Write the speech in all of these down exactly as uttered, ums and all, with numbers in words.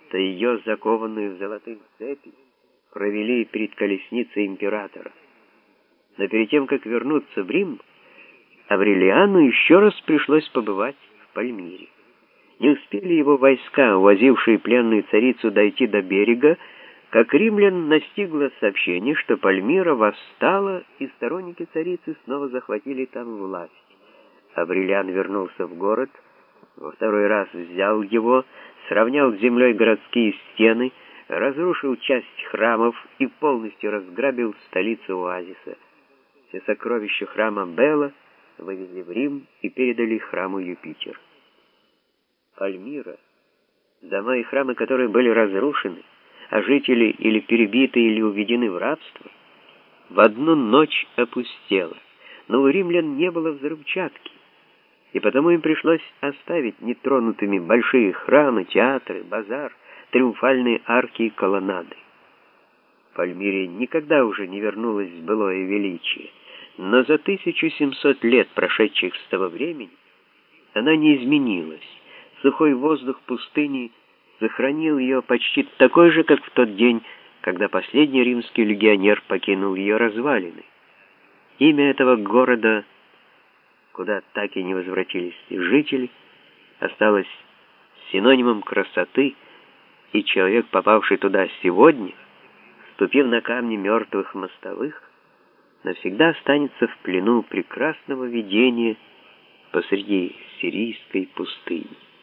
то ее, закованную в золотые цепи, провели перед колесницей императора. Но перед тем, как вернуться в Рим, Аврелиану еще раз пришлось побывать в Пальмире. Не успели его войска, увозившие пленную царицу, дойти до берега, как римлян настигло сообщение, что Пальмира восстала, и сторонники царицы снова захватили там власть. Аврелиан вернулся в город, во второй раз взял его, сравнял с землей городские стены, разрушил часть храмов и полностью разграбил столицу оазиса. Все сокровища храма Бела вывезли в Рим и передали храму Юпитер. Пальмира, дома и храмы которые были разрушены, а жители или перебиты, или уведены в рабство, в одну ночь опустела. Но у римлян не было взрывчатки, и потому им пришлось оставить нетронутыми большие храмы, театры, базар, триумфальные арки и колоннады. Пальмире никогда уже не вернулось былое величие, но за тысячу семьсот лет, прошедших с того времени, она не изменилась. Сухой воздух пустыни сохранил ее почти такой же, как в тот день, когда последний римский легионер покинул ее развалины. Имя этого города, куда так и не возвратились жители, осталось синонимом красоты, и человек, попавший туда сегодня, ступив на камни мертвых мостовых, навсегда останется в плену прекрасного видения посреди сирийской пустыни.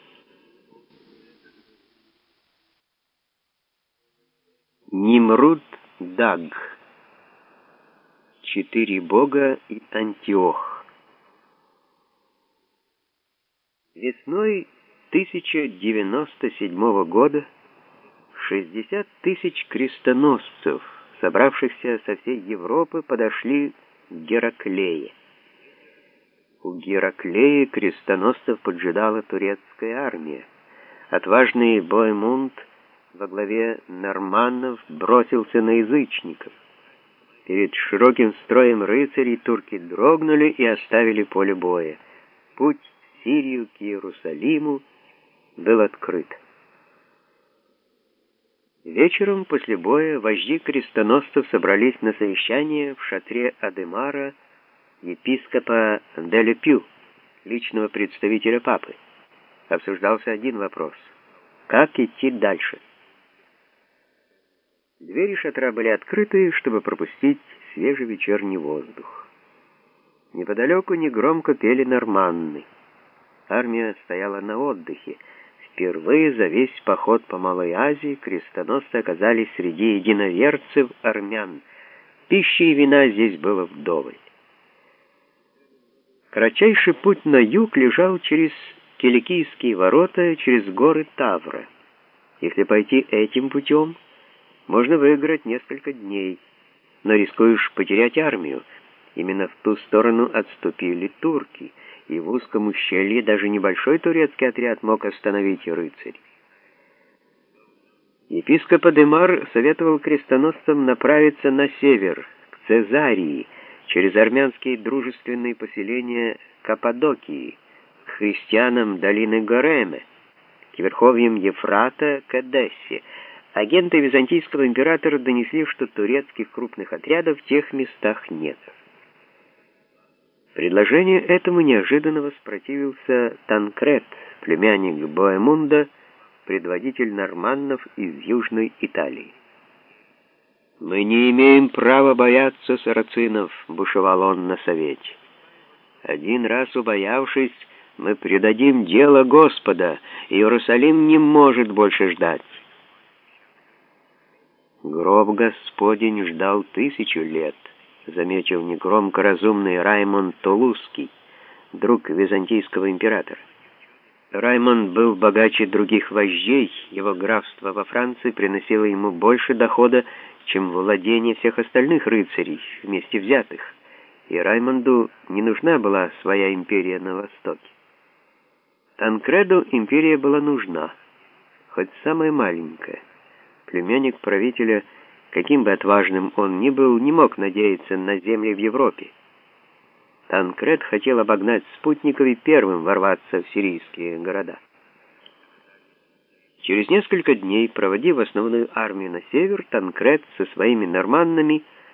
Нимруд-Даг. Четыре бога и Антиох. Весной тысяча девяносто седьмого года шестьдесят тысяч крестоносцев, собравшихся со всей Европы, подошли к Гераклее. У Гераклеи крестоносцев поджидала турецкая армия. Отважный Боемунд во главе норманнов бросился на язычников. Перед широким строем рыцарей турки дрогнули и оставили поле боя. Путь в Сирию к Иерусалиму был открыт. Вечером после боя вожди крестоносцев собрались на совещание в шатре Адемара, епископа Делепю, личного представителя папы. Обсуждался один вопрос: как идти дальше? Двери шатра были открыты, чтобы пропустить свежий вечерний воздух. Неподалеку негромко пели норманны. Армия стояла на отдыхе. Впервые за весь поход по Малой Азии крестоносцы оказались среди единоверцев армян. Пищи и вина здесь было вдоволь. Кратчайший путь на юг лежал через Киликийские ворота, через горы Тавра. Если пойти этим путем, можно выиграть несколько дней, но рискуешь потерять армию. Именно в ту сторону отступили турки, и в узком ущелье даже небольшой турецкий отряд мог остановить рыцарей. Епископ Адемар советовал крестоносцам направиться на север, к Цезарии, через армянские дружественные поселения Каппадокии, к христианам долины Гореме, к верховьям Ефрата, к Эдессе. Агенты византийского императора донесли, что турецких крупных отрядов в тех местах нет. Предложению этому неожиданно воспротивился Танкрет, племянник Боемунда, предводитель норманнов из Южной Италии. «Мы не имеем права бояться сарацинов», — бушевал он на совете. «Один раз убоявшись, мы предадим дело Господа, и Иерусалим не может больше ждать». «Гроб Господень ждал тысячу лет», — заметил негромко разумный Раймонд Тулузский, друг византийского императора. Раймонд был богаче других вождей, его графство во Франции приносило ему больше дохода, чем владение всех остальных рыцарей, вместе взятых, и Раймонду не нужна была своя империя на Востоке. Танкреду империя была нужна, хоть самая маленькая. Племянник правителя, каким бы отважным он ни был, не мог надеяться на земли в Европе. Танкред хотел обогнать спутников и первым ворваться в сирийские города. Через несколько дней, проводив основную армию на север, Танкрет со своими норманнами